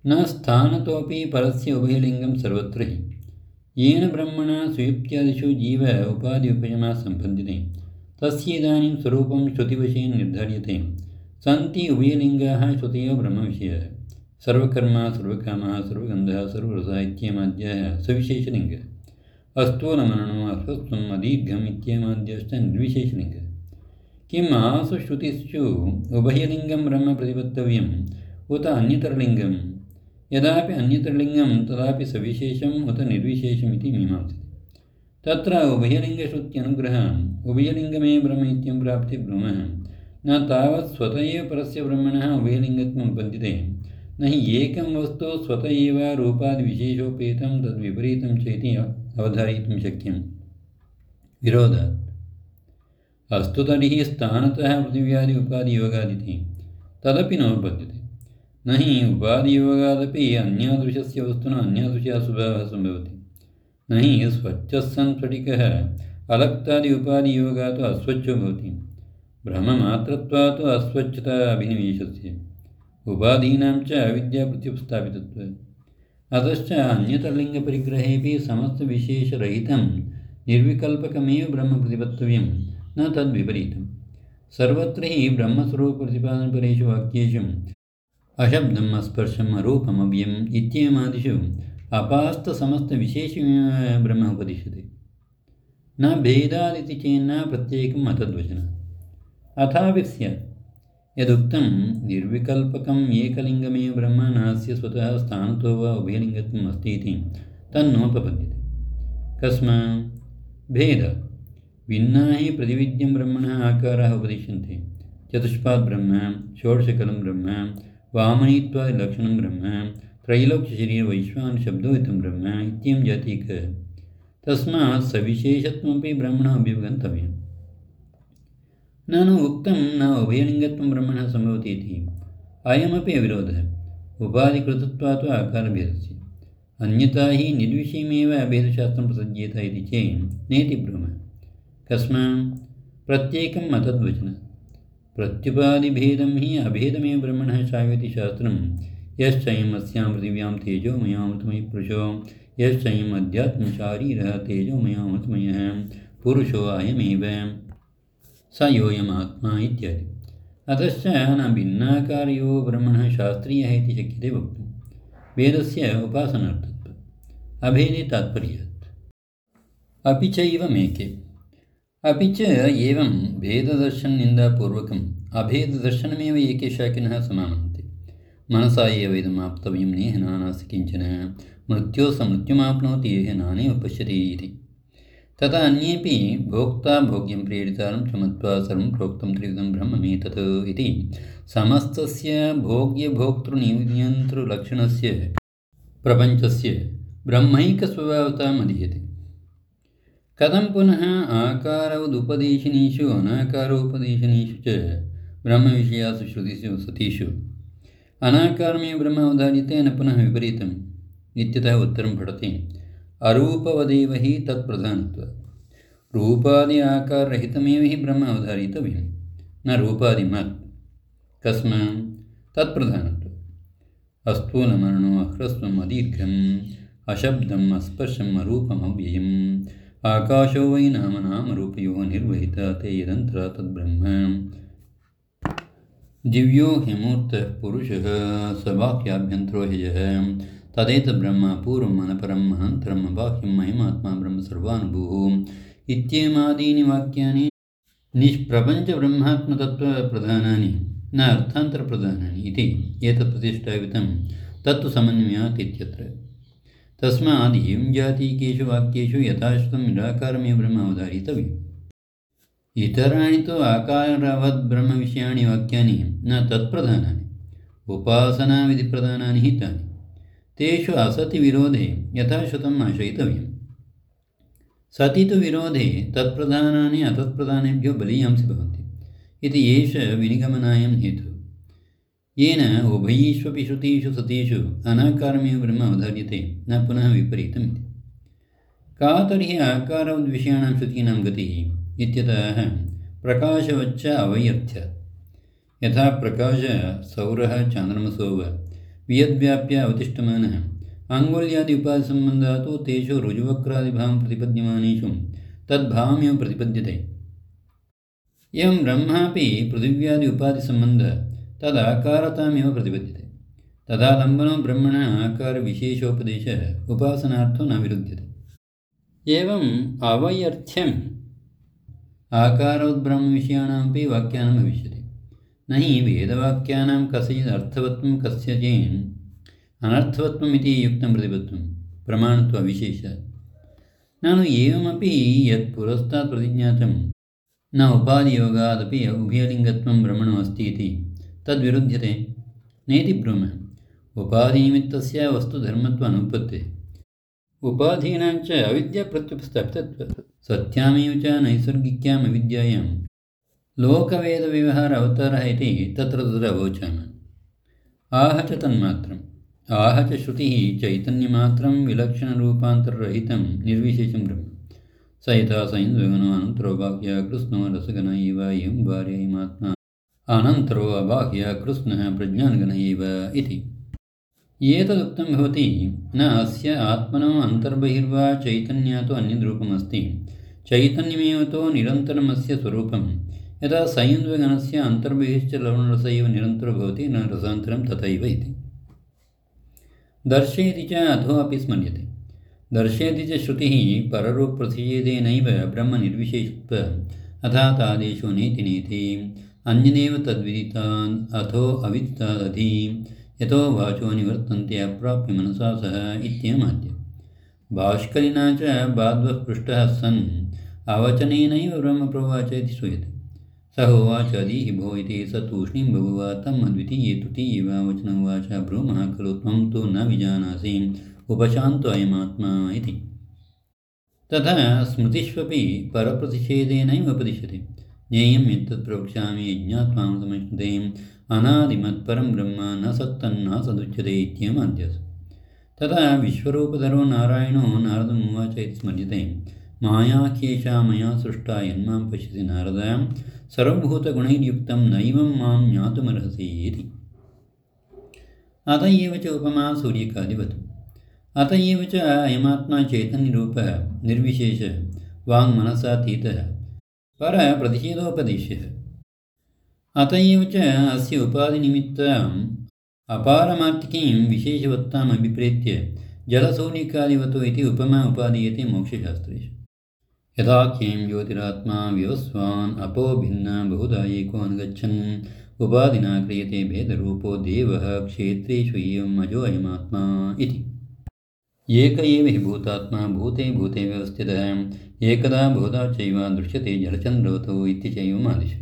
न स्थानतोऽपि परस्य उभयलिङ्गं सर्वत्र हि येन ब्रह्मणा सुयुक्त्यादिषु जीव उपाधि उपयमा सम्बध्यते तस्येदानीं स्वरूपं श्रुतिवशेन निर्धार्यते। सन्ति उभयलिङ्गाः श्रुतयो ब्रह्मविषयाः सर्वकर्म सर्वकामः सर्वगन्धः सर्वरसः इत्येमाद्यः सविशेषलिङ्गः अस्तूलमननो अह्रस्वम् अदीर्घम् इत्येमाद्यश्च निर्विशेषलिङ्गः। किम् आसु श्रुतिषु उभयलिङ्गं ब्रह्म प्रतिपत्तव्यम् उत अन्यतरलिङ्गम्? यदापि अन्यतरलिङ्गं तदापि सविशेषम् उत निर्विशेषमिति मीमांसते। तत्र उभयलिङ्गश्रुत्यनुग्रहम् उभयलिङ्गमे ब्रह्म इत्यं प्राप्ते ब्रूमः न तावत् स्वत एव परस्य ब्रह्मणः उभयलिङ्गत्वम् उपपद्यते न हि एकं वस्तु स्वत एव रूपादिविशेषोपेतं तद्विपरीतं च इति अवधारयितुं शक्यम्। विरोधात् अस्तु तर्हि स्थानतः पृथिव्यादि उपाधियोगादिति तदपि नोपपद्यते। न हि उपाधियोगादपि अन्यादृशस्य वस्तुना अन्यादृशः स्वभावः सम्भवति। न हि स्वच्छः सन् स्फटिकः अलक्तादि उपाधियोगात् अस्वच्छो भवति। ब्रह्ममात्रत्वात् अस्वच्छता अभिनिवेशस्य उपाधीनां च अविद्याप्रत्युपस्थापितत्वात्। अतश्च अन्यतरलिङ्गपरिग्रहेऽपि समस्तविशेषरहितं निर्विकल्पकमेव ब्रह्म प्रतिपत्तव्यं न तद्विपरीतम्। सर्वत्र हि ब्रह्मस्वरूपप्रतिपादनपरेषु वाक्येषु अशब्दम् अस्पर्शम् अरूपम् अव्ययम् इत्येमादिषु अपास्तसमस्तविशेषमेव ब्रह्म उपदिश्यते। न भेदादिति चेन्न प्रत्येकम् अतद्वचनात्। अथापि स्यात् यदुक्तं निर्विकल्पकम् एकलिङ्गमेव ब्रह्म नास्य स्वतः स्थानतो वा उभयलिङ्गत्वम् अस्ति इति तन्नोपपद्यते। कस्मात्? भेदात्। भिन्ना हि प्रतिविद्यं ब्रह्मणः आकाराः उपदिश्यन्ते। चतुष्पाद् ब्रह्म षोडशकलं ब्रह्म वामनीत्वादिलक्षणं ब्रह्म त्रैलोक्यशरीरवैश्वानरशब्दोहितं ब्रह्म इत्ययं जातीकः। तस्मात् सविशेषत्वमपि ब्रह्मणः अभ्युपगन्तव्यम्। ननु उक्तं न उभयलिङ्गत्वं ब्रह्मणः सम्भवति इति अयमपि अविरोधः उपाधिकृतत्वात् आकारभेदस्य। अन्यथा हि निर्विषयमेव भेदशास्त्रं प्रसज्येत इति चेत् नेति ब्रूमः। कस्मात्? प्रत्येकम् अतद्वचनात्। प्रत्युपाधिभेदं हि अभेदमेव ब्रह्मणः शावयति शास्त्रं। यश्चयम् अस्यां पृथिव्यां तेजोमयामृतमयः पुरुषो यश्चयम् अध्यात्मशारीरः तेजोमयामृतमयः पुरुषो अयमेव स योऽयमात्मा इत्यादि। अतश्च न भिन्नाकारयो ब्रह्मणः शास्त्रीयः इति शक्यते वक्तुम्। वेदस्य उपासनार्थत्वात् अभेदे तात्पर्यात्। अपि चैवमेके। अपि च एवं भेददर्शननिन्दापूर्वकम् अभेददर्शनमेव एके शाकिनः समामन्ते। मनसा एव इदमाप्तव्यं नेह नानास्ति किञ्चन मृत्योः स मृत्युमाप्नोति येह नानेव पश्यति इति। तथा अन्येपि भोक्ता भोग्यं प्रेरितारं च मत्वा सर्वं प्रोक्तं त्रिविधं ब्रह्ममेतत् इति समस्तस्य भोग्यभोक्तृनियन्तृलक्षणस्य प्रपञ्चस्य ब्रह्मैकस्वभावतामधीयते। कथं पुनः आकारवदुपदेशनीषु अनाकारोपदेशनीषु च ब्रह्मविषयासु श्रुतिषु सतीषु अनाकारमेव ब्रह्म अवधार्यते न पुनः विपरीतम् इत्यतः उत्तरं पठति। अरूपवदेव हि तत्प्रधानत्वात्। रूपादि आकाररहितमेव हि ब्रह्म अवधारितव्यं न रूपादिमत्। कस्मात्? तत्प्रधानत्वात्। अस्थूलमननो अह्रस्वम् अदीर्घम् अशब्दम् अस्पर्शम् अरूपम् अव्ययम् आकाशो वै नाम नामरूपयोः निर्वहिता ते यदन्तरा तद्ब्रह्म। दिव्यो ह्यमूर्तः पुरुषः स वाक्याभ्यन्तरो ह्ययः तदेतद्ब्रह्म पूर्वम् अनपरम् अनन्तरम् अबाह्यम् अयमात्मा ब्रह्म सर्वानुभूः इत्येमादीनि वाक्यानि निष्प्रपञ्चब्रह्मात्मतत्त्वप्रधानानि न अर्थान्तरप्रधानानि इति एतत् प्रतिष्ठापितं तत्तु समन्वयात् इत्यत्र। तस्मात् एवं जातीकेषु वाक्येषु यथाश्रुतं निराकारमेव ब्रह्म अवधारितव्यम्। इतराणि तु आकारवद्ब्रह्मविषयाणि वाक्यानि न तत्प्रधानानि उपासनाविधिप्रधानानि हि तानि। तेषु असति विरोधे यथाश्रुतम् आश्रयितव्यम्। सति तु विरोधे तत्प्रधानानि अतत्प्रधानेभ्यो बलीयांसि भवन्ति इति एष विनिगमनायं हेतुः। येन उभयीष्वपि श्रुतिषु सतीषु अनाकारमेव ब्रह्म अवधार्यते न पुनः विपरीतमिति। का तर्हि आकारवद्विषयाणां श्रुतीनां गतिः इत्यतः प्रकाशवच्च अवैयर्थ्यात्। यथा प्रकाश सौरः चान्द्रमसो वा वियद्व्याप्य अवतिष्ठमानः आङ्गुल्यादि उपाधिसम्बन्धः तु तेषु ऋजुवक्रादिभां प्रतिपद्यमानेषु तद्भावमेव प्रतिपद्यते। एवं ब्रह्मापि पृथिव्यादि उपाधिसम्बन्धः तदाकारतामेव प्रतिपद्यते। तदालम्बनो ब्रह्मणः आकारविशेषोपदेशः उपासनार्थो न विरुध्यते। एवम् अवैयर्थ्यम् आकारोद्ब्रह्मविषयाणामपि वाक्यानां भविष्यति। न हि वेदवाक्यानां कस्यचिदर्थवत्वं कस्यचित् अनर्थवत्वम् इति युक्तं प्रतिपत्तं प्रमाणत्वविशेषः। ननु एवमपि यत् पुरस्तात् प्रतिज्ञातं न उपाधियोगादपि उभयलिङ्गत्वं ब्रह्मणो अस्ति इति तद्विरुध्यते। नेति ब्रूमः उपाधिनिमित्तस्य वस्तुधर्मत्वानुपत्तिः उपाधीनां च अविद्याप्रत्युपस्थापितत्वात् सत्यामेव च नैसर्गिक्याम् अविद्यायां लोकवेदव्यवहार अवतारः इति तत्र अवोचामः। आह च तन्मात्रम् आह च श्रुतिः चैतन्यमात्रं विलक्षणरूपान्तररहितं निर्विशेषं ब्रह्म स यथा संयद्वगनो अनन्तरो बाह्यः कृष्णो रसगण एव एवं भार्यैमात्मा अनन्तरो अबाह्यः कृष्णः प्रज्ञानगण एव इति। एतदुक्तं भवति न अस्य आत्मनो अन्तर्बहिर्वा चैतन्यातो अन्यद्रूपमस्ति चैतन्यमेव तु निरन्तरमस्य स्वरूपं यथा संयद्वगणस्य अन्तर्बहिश्च लवणरस एव निरन्तरो भवति न रसान्तरं तथैव इति। दर्शयति च अधो अपि स्मर्यते। दर्शयति च श्रुतिः पररूपप्रतिषेधेनैव ब्रह्मनिर्विशेषत्व अथातादेशो नेति नेति अन्यदेव तद्विदितान् अथो अविदितादधि यतो वाचो निवर्तन्ते अप्राप्य मनसा सह इत्येवमाद्य। भाष्करिणा च बाध्वः पृष्टः सन् अवचनेनैव ब्रह्म प्रोवाच इति श्रूयते। स होवाच अदीहि भो इति स तूष्णीं बभूव तम् अद्वितीये तृतीये वा वचनमुवाच ब्रूमः खलु त्वं तु न विजानासि उपशान्तो अयमात्मा इति। तथा स्मृतिष्वपि परप्रतिषेधेनैव उपदिश्यते। ज्ञेयं यत्तत् प्रवक्ष्यामि यज्ञात्वां समश्नुते अनादिमत्परं ब्रह्म न सत्तन्नासदुच्यते इत्येवमाद्यस्। तथा विश्वरूपधरो नारायणो नारदमुवाच इति स्मर्यते। मायाख्येषा मया सृष्टा यन्मां पश्यसि नारद सर्वभूतगुणैर्युक्तं नैवं मां ज्ञातुमर्हसि इति। अत एव च उपमा सूर्यकादिवत्। अत एव च अयमात्मा चैतन्यरूपः निर्विशेषः वाङ्मनसातीतः परप्रतिषेधोपदेश्यः। अत एव च अस्य उपाधिनिमित्ताम् अपारमार्थिकीं विशेषवत्ताम् अभिप्रेत्य जलसूर्यकादिवतो इति उपमा उपादीयते मोक्षशास्त्रेषु। यथाख्यं ज्योतिरात्मा व्यवस्वान् अपो भिन्ना बहुधा एको अनुगच्छन् उपाधिना क्रियते भेदरूपो देवः क्षेत्रेषु एवम् अजो अयमात्मा इति। एक एव हि भूतात्मा भूते भूते व्यवस्थितः एकदा बहुधा चैव दृश्यते जलचन्द्रवतो इत्येवमादिषु।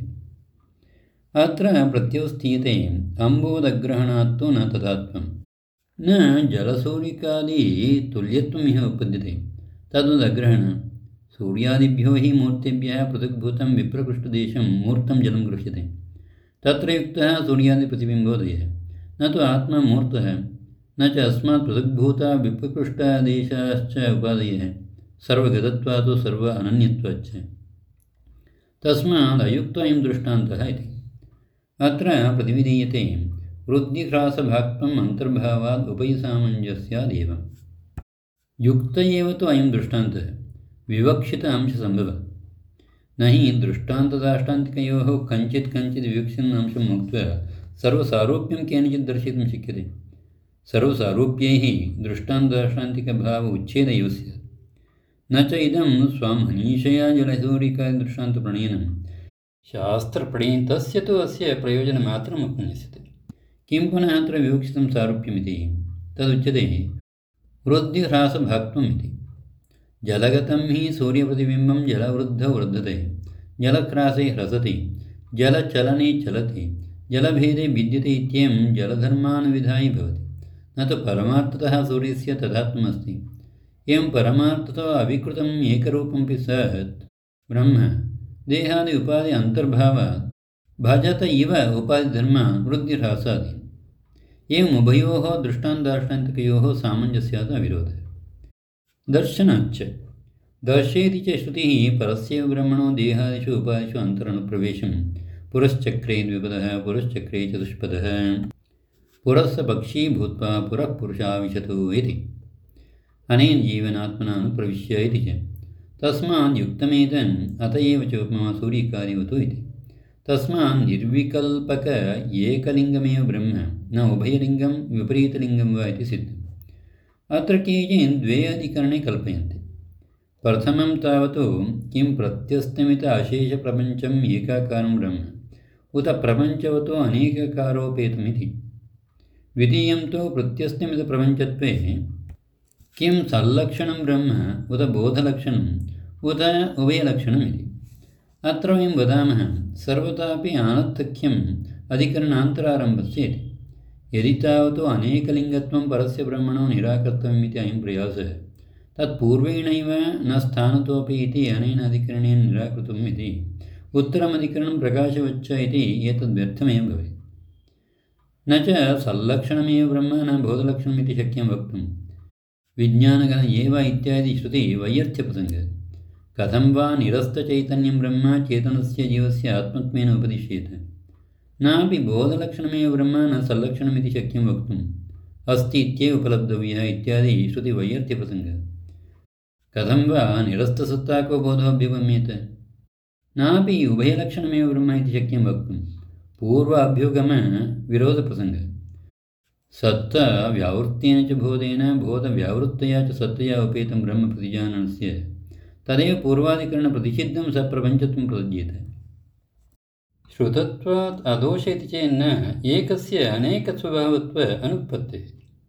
अत्र प्रत्योस्थीयते अम्बोदग्रहणात्तो न तथात्वं न जलसूर्यकादि तुल्यत्वमिह उपद्यते तद्वदग्रहण सूर्यादिभ्यो हि मूर्तिभ्यः पृथग्भूतं विप्रकृष्टदेशं मूर्तं जलं गृह्यते तत्र युक्तः सूर्यादिप्रतिबिम्बोदयः न तु आत्मा मूर्तः न च अस्मात् पृथग्भूता विप्रकृष्टदेशाश्च उपादयः सर्वगतत्वात् सर्व अनन्यत्वाच्च तस्मात् अयुक्तोऽयं दृष्टान्तः इति। अत्र प्रतिविधीयते वृद्धिह्रासभाक्त्वम् अन्तर्भावात् उपयसामञ्जस्यादेव। युक्त एव तु अयं दृष्टान्तः विवक्षित अंशसम्भवः न हि दृष्टान्तदाष्टान्तिकयोः कञ्चित् विवक्षितम् अंशं मुक्त्वा सर्वसारूप्यं केनचित् दर्शयितुं शक्यते। सर्वसारूप्यैः दृष्टान्तदाष्टान्तिकभाव उच्छेद एव स्यात्। न च इदं स्वामहनीशया जलसूर्यकादिदृष्टान्तप्रणयनं शास्त्रप्रणीतस्य तु अस्य प्रयोजनमात्रम् उपन्यस्यते। किं पुनः अत्र विवक्षितं सारूप्यमिति तदुच्यते वृद्धिह्रासभाक्त्वम् इति। जलगतं हि सूर्यप्रतिबिम्बं जलवृद्धौ वर्धते जलह्रासे ह्रसति जलचलने चलति जलभेदे भिद्यते इत्येवं जलधर्मानुविधायि भवति न तु परमार्थतः सूर्यस्य तदात्मस्ति। एवं परमार्थतो अविकृतम् एकरूपमपि सत् ब्रह्म देहादि उपाधि अन्तर्भावात् भजत इव उपाधिधर्म वृद्धिह्रासादि। एवम् उभयोः दृष्टान्ताष्टान्तिकयोः सामञ्जस्यात् अविरोधः। दर्शनाच्च दर्शयति च श्रुतिः परस्यैव ब्रह्मणो देहादिषु उपादिषु अन्तरनुप्रवेशं पुरश्चक्रे द्विपदः पुरश्चक्रे चतुष्पदः पुरस्य पक्षी भूत्वा पुरः पुरुषा विशतु इति अनेन जीवनात्मनानुप्रविश्य इति च तस्मात् युक्तमेतन् अत एव च उपमा सूर्यकार्यवतु इति तस्मात् निर्विकल्पक एकलिङ्गमेव ब्रह्म न उभयलिङ्गं विपरीतलिङ्गं वा इति सिद्धम् अत्र केचन द्वे अधिकरणे कल्पयन्ते प्रथमं तावत् किं प्रत्यस्तमित अशेषप्रपञ्चम् एकाकारं ब्रह्म उत प्रपञ्चवतो अनेककारोपेतमिति द्वितीयं तु प्रत्यस्तमितप्रपञ्चत्वे किं सल्लक्षणं ब्रह्म उत बोधलक्षणम् उत उभयलक्षणमिति अत्र वयं वदामः सर्वदापि अनर्थक्यम् अधिकरणान्तरारम्भस्य इति यदि तावत् अनेकलिङ्गत्वं परस्य ब्रह्मणो निराकर्तव्यमिति अयं प्रयासः तत्पूर्वेणैव न स्थानतोपि इति अनेन अधिकरणेन निराकृतम् इति उत्तरमधिकरणं प्रकाशवच्च इति एतद्व्यर्थमेव भवेत् न च सल्लक्षणमेव ब्रह्म न बोधलक्षणमिति शक्यं वक्तुं विज्ञानगण एव इत्यादि श्रुति वैयर्थ्यप्रसङ्गः कथं वा निरस्तचैतन्यं ब्रह्म चेतनस्य जीवस्य आत्मत्वेन उपदिश्येत नापि बोधलक्षणमेव ब्रह्म न सल्लक्षणमिति शक्यं वक्तुम् अस्ति इत्येव उपलब्धव्यः इत्यादि श्रुतिवैयर्थ्यप्रसङ्गः कथं वा निरस्तसत्ताको बोधोऽभ्युगम्येत नापि उभयलक्षणमेव ब्रह्म इति शक्यं वक्तुं पूर्व अभ्युगमविरोधप्रसङ्गः सत्ताव्यावृत्तेन च बोधेन बोधव्यावृत्तया च सत्तया उपेतं ब्रह्म प्रतिजाननस्य तदेव पूर्वाधिकरणप्रतिषिद्धं सप्रपञ्चत्वं प्रयुज्यते श्रुतत्वात् अदोष इति चेन्न एकस्य अनेकस्वभावत्व अनुत्पत्तिः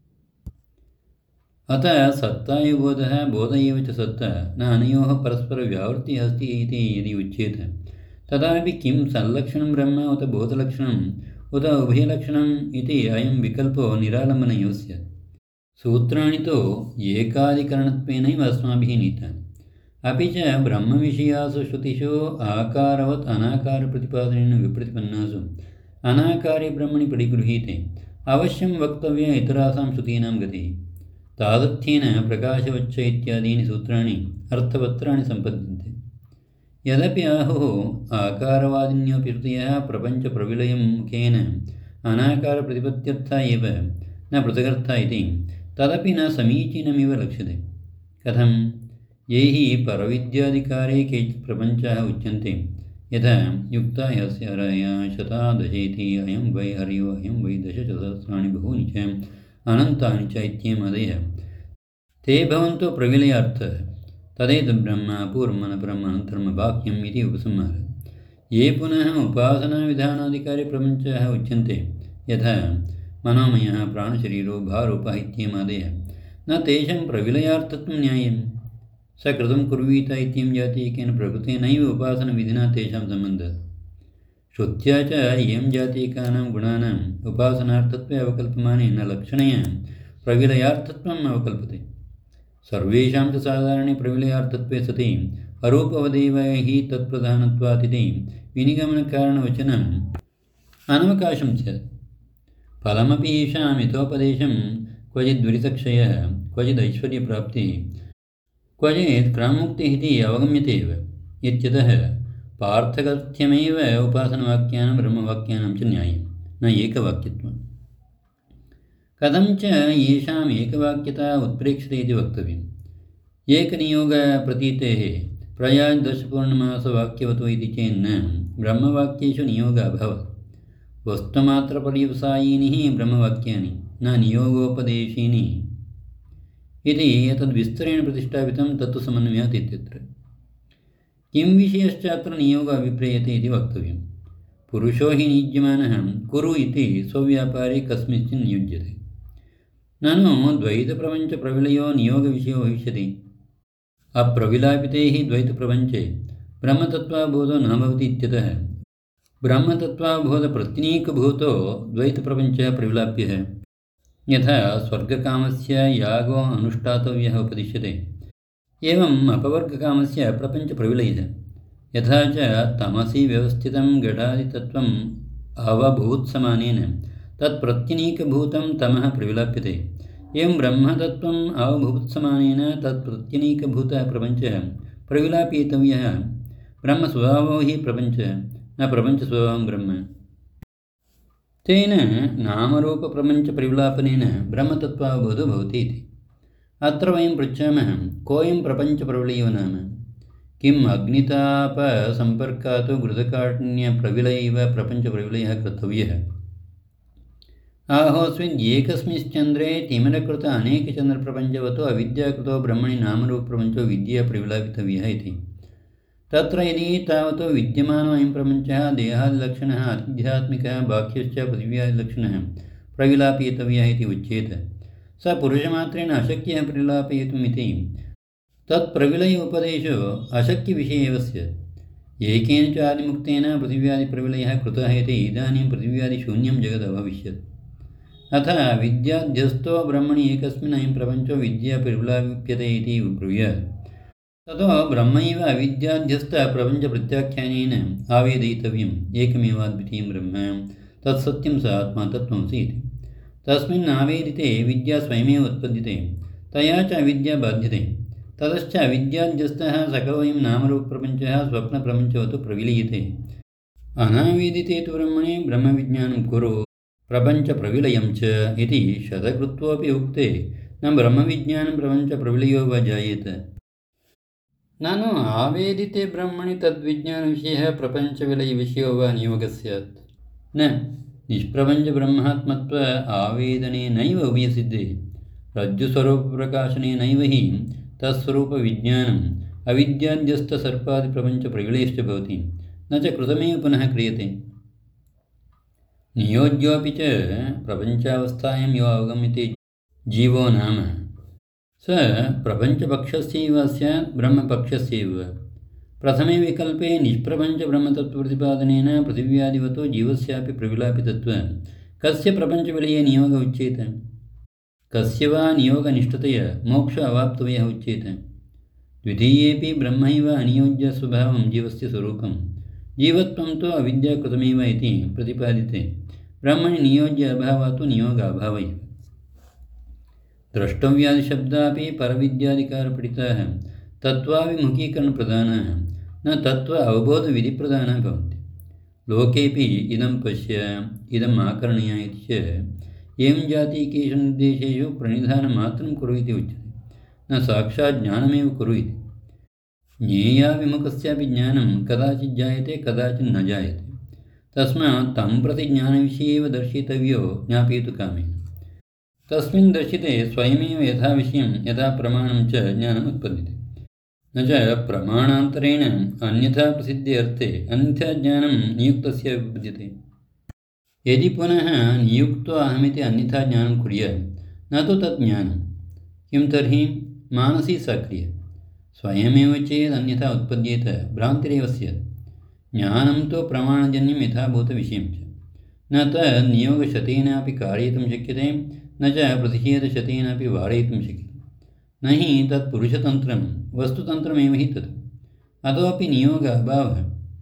अतः सत्ता एव बोधः बोध एव च सत्ता न अनयोः परस्परव्यावृत्तिः अस्ति इति यदि उच्येत तदापि किं सल्लक्षणं ब्रह्म उत बोधलक्षणम् उत उभयलक्षणम् इति अयं विकल्पो निरालम्बनयोः स्यात् सूत्राणि तु एकाधिकरणत्वेनैव अस्माभिः नीतानि अपि च ब्रह्मविषयासु श्रुतिषु आकारवत् अनाकारप्रतिपादनेन विप्रतिपन्नासु अनाकारे ब्रह्मणि परिगृहीते अवश्यं वक्तव्य इतरासां श्रुतीनां गतिः तादर्थ्येन प्रकाशवच्च इत्यादीनि सूत्राणि अर्थवत्राणि सम्पद्यन्ते यदपि आहुः आकारवादिन्योऽपि श्रुतयः प्रपञ्चप्रविलयं मुखेन अनाकारप्रतिपत्त्यर्था एव न पृथगर्था इति तदपि न समीचीनमिव लक्ष्यते कथं ये हि परविद्याधिकारे केचित् प्रपञ्चाः उच्यन्ते यथा युक्ता यस्य हरया शतादशेति अयं वै हर्यो अयं वै दशसहस्राणि बहूनि च अनन्तानि च इत्येमादयः ते भवन्तो प्रविलयार्थः तदेतद्ब्रह्म पूर्वमनपरम् अनन्तरं वाक्यम् इति उपसंहारः ये पुनः उपासनाविधानाधिकारे प्रपञ्चाः उच्यन्ते यथा मनोमयः प्राणशरीरो भारूपः इत्येमादयः न तेषां प्रविलयार्थत्वं न्याय्यं स कृतं कुर्वीत इत्यं जातीयकेन प्रकृतेनैव उपासनविधिना तेषां सम्बन्धः श्रुत्या च इयं जातीयकानां गुणानाम् उपासनार्थत्वे अवकल्पमाने न लक्षणया प्रविलयार्थत्वम् अवकल्पते सर्वेषां च साधारणे प्रविलयार्थत्वे सति अरूपवदेव हि तत्प्रधानत्वात् इति विनिगमनकारणवचनम् अनवकाशं स्यात् फलमपि येषां यथोपदेशं क्वचिद्दुरितक्षयः क्वचिदैश्वर्यप्राप्तिः क्वचित् क्रामुक्तिः इति अवगम्यते एव इत्यतः पार्थक्यमेव उपासनवाक्यानां ब्रह्मवाक्यानां च न्यायं न एकवाक्यत्वम् कथं च येषाम् एकवाक्यता उत्प्रेक्ष्यते इति वक्तव्यम् एकनियोगप्रतीतेः प्रयादशपूर्णमासवाक्यवतो इति चेन्न ब्रह्मवाक्येषु नियोगः अभवत् वस्तुमात्रपर्यवसायिनः ब्रह्मवाक्यानि न नियोगोपदेशीनि इति एतद्विस्तरेण प्रतिष्ठापितं तत्तु समन्वयात् इत्यत्र किं विषयश्च अत्र नियोगः अभिप्रेयते इति वक्तव्यं पुरुषो हि नियुज्यमानः कुरु इति स्वव्यापारे कस्मिंश्चित् नियुज्यते ननु द्वैतप्रपञ्चप्रविलयो नियोगविषयो भविष्यति अप्रविलापिते हि द्वैतप्रपञ्चे ब्रह्मतत्त्वाबोधो न भवति इत्यतः ब्रह्मतत्त्वाबोधप्रत्यनीकभूतो द्वैतप्रपञ्चः प्रविलाप्यः यथा स्वर्गकामस्य यागो अनुष्ठातव्यः उपदिश्यते एवम् अपवर्गकामस्य प्रपञ्चप्रविलयः यथा च तमसि व्यवस्थितं घटादितत्त्वम् अवभूत्समानेन तत्प्रत्यनीकभूतं तमः प्रविलाप्यते एवं ब्रह्मतत्त्वम् अवभूत्समानेन तत्प्रत्यनीकभूतः प्रपञ्चः प्रविलापयितव्यः ब्रह्मस्वभावो हि प्रपञ्चः न प्रपञ्चस्वभावं ब्रह्म तेन नामरूपप्रपञ्चपरिविलापनेन ब्रह्मतत्त्वावबोधो भवति इति। अत्र वयं पृच्छामः, कोऽयं प्रपञ्चप्रविलयो नाम? किम् अग्नितापसम्पर्कात् घृतकाठिन्यप्रविलय इव प्रपञ्चप्रविलयः कर्तव्यः? आहोस्मिन् एकस्मिश्चन्द्रे तिमिरकृत अनेकचन्द्रप्रपञ्चवतो अविद्याकृतो ब्रह्मणि नामरूपप्रपञ्चो विद्यया प्रविलापितव्यः इति। तत्र यदि तावतो विद्यमानो अयं प्रपञ्चः देहादिलक्षणः आध्यात्मिकः बाह्यश्च पृथिव्यादिलक्षणः प्रविलापयितव्यः इति उच्येत, स पुरुषमात्रेण अशक्यः प्रविलापयितुम् इति। तत्प्रविलय उपदेशो अशक्यविषये एव स्यात्। एकेन च आदिमुक्तेन पृथिव्यादिप्रविलयः कृतः इति इदानीं पृथिव्यादिशून्यं जगदभविष्यत्। अथ विद्याध्यस्तो ब्रह्मणि एकस्मिन् अयं प्रपञ्चो विद्या प्रविलाप्यते इति ब्रूयात्। ततो ब्रह्मैव अविद्याध्यस्तप्रपञ्चप्रत्याख्यानेन आवेदयितव्यम् एकमेवाद्वितीयं ब्रह्म तत्सत्यं स आत्मा तत्त्वमसि इति। तस्मिन् आवेदिते विद्या स्वयमेव उत्पद्यते, तया च अविद्या बाध्यते। ततश्च अविद्याध्यस्तः सकलोऽयं नामरूपप्रपञ्चः स्वप्नप्रपञ्चवत् प्रविलीयते। अनावेदिते तु ब्रह्मणे ब्रह्मविज्ञानं कुरु प्रपञ्चप्रविलयं च इति शतकृत्वोऽपि उक्ते न ब्रह्मविज्ञानं प्रपञ्चप्रविलयो वा जायेत। ननु आवेदिते ब्रह्मणि तद्विज्ञानविषयः प्रपञ्चविलयविषयो वा नियोगः स्यात्। न निष्प्रपञ्चब्रह्मात्मत्व आवेदनेनैव उभयसिद्धे रज्जुस्वरूपप्रकाशनेनैव हि तत्स्वरूपविज्ञानम् अविद्याध्यस्तसर्पादिप्रपञ्चप्रविलयश्च भवति, न च कृतमेव पुनः क्रियते। नियोज्योऽपि च प्रपञ्चावस्थायां यो अवगम्यते जीवो नाम स प्रपञ्चपक्षस्यैव स्यात् ब्रह्मपक्षस्यैव। प्रथमे विकल्पे निष्प्रपञ्चब्रह्मतत्त्वप्रतिपादनेन पृथिव्यादिवतो जीवस्यापि प्रविलापितत्वं कस्य प्रपञ्चविलये नियोग उच्येत? कस्य वा नियोगनिष्ठतया मोक्ष अवाप्तव्यः उच्येत? द्वितीयेऽपि ब्रह्मैव अनियोज्यस्वभावं जीवस्य स्वरूपं, जीवत्वं तु अविद्याकृतमेव इति प्रतिपादिते। ब्रह्मणि नियोज्य अभावात् तु नियोग अभाव एव। द्रष्टव्यादिशब्दापि परविद्यादिकारपठिताः तत्त्वाभिमुखीकरणप्रधानाः, न तत्त्व अवबोधविधिप्रधानाः भवन्ति। लोकेऽपि इदं पश्य इदम् आकर्णय इति च एवं जातीकेषु निर्देशेषु प्रणिधानमात्रं कुरु इति उच्यते, न साक्षात् ज्ञानमेव कुरु इति। ज्ञेयाभिमुखस्यापि ज्ञानं कदाचित् जायते कदाचित् न जायते। तस्मात् तं प्रति ज्ञानविषये एव दर्शितव्यो ज्ञापयितुकामेन। तस्मिन् दर्शिते स्वयमेव यथा विषयं यथा प्रमाणं च ज्ञानम् उत्पद्यते, न च प्रमाणान्तरेण अन्यथा प्रसिद्धे अर्थे अन्यथा ज्ञानं नियुक्तस्य विद्यते। यदि पुनः नियुक्तो अहमिति अन्यथा ज्ञानं कुर्यात् न तु तत् ज्ञानं, किं तर्हि? मानसी सा क्रिया। स्वयमेव चेत् अन्यथा उत्पद्येत, भ्रान्तिरेव स्यात्। ज्ञानं तु प्रमाणजन्यं यथाभूतविषयं च, न तन्नियोगशतेनापि कारयितुं शक्यते, न च प्रतिषेधशतेनापि वारयितुं शक्यते। न हि तत् पुरुषतन्त्रं वस्तुतन्त्रमेव हि तत्। अतोपि नियोग अभावः।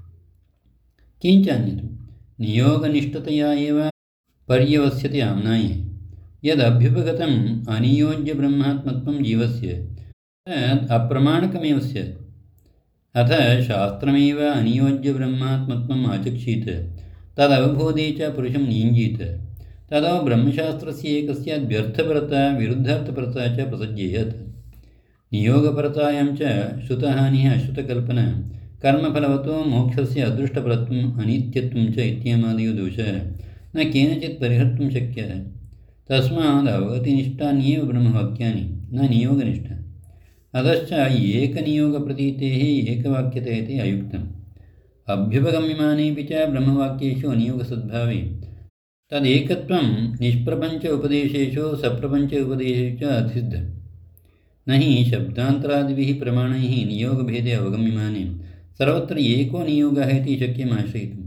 किञ्च अन्यत् नियोगनिष्ठतया एव पर्यवस्यते आम्नाये। यदभ्युपगतम् अनियोज्यब्रह्मात्मत्वं जीवस्य तत् अप्रमाणकमेव स्यात्। अथ शास्त्रमेव अनियोज्यब्रह्मात्मत्वम् आचक्षीत, तदवबोधे च पुरुषं नियुञ्जीत। तदा ब्रह्मशास्त्रस्य एकस्यात् व्यर्थपरता विरुद्धार्थपरता च प्रसज्येयत्। नियोगपरतायां च श्रुतहानिः अश्रुतकल्पना कर्मफलवतो मोक्षस्य अदृष्टफलत्वम् अनित्यत्वं च इत्येमादयो दोषः न केनचित् परिहर्तुं शक्यः। तस्मात् अवगतिनिष्ठान्येव ब्रह्मवाक्यानि, न नियोगनिष्ठा। अतश्च एकनियोगप्रतीतेः एकवाक्यते इति अयुक्तम्। अभ्युपगम्यमानेऽपि च ब्रह्मवाक्येषु अनियोगसद्भावे तदेकत्वं निष्प्रपञ्च उपदेशेषु सप्रपञ्च उपदेशेषु च असिद्धम्। न हि शब्दान्तरादिभिः प्रमाणैः नियोगभेदे अवगम्यमाने सर्वत्र एको नियोगः इति शक्यमाश्रयितुम्।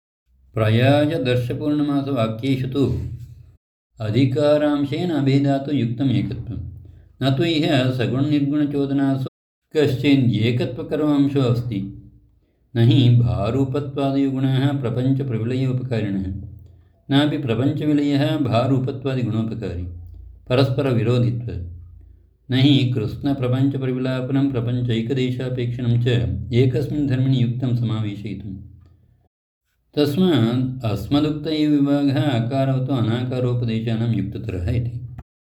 प्रयाजदर्शपूर्णमासवाक्येषु तु अधिकारांशेन अभेदात् युक्तम् एकत्वं, न तु इह सगुणनिर्गुणचोदनासु कश्चिदेकत्वकरो अंशो अस्ति। न हि भारूपत्वादयोगुणाः प्रपञ्चप्रविलयोपकारिणः, नापि प्रपञ्चविलयः भारूपत्वादिगुणोपकारी परस्परविरोधित्वात्। न हि कृत्स्नप्रपञ्चपरिविलापनं प्रपञ्चैकदेशापेक्षणं च एकस्मिन् धर्मिणि युक्तं समावेशयितुम्। तस्मात् अस्मदुक्त एव विभागः आकारवतो अनाकारोपदेशानां युक्ततरः इति।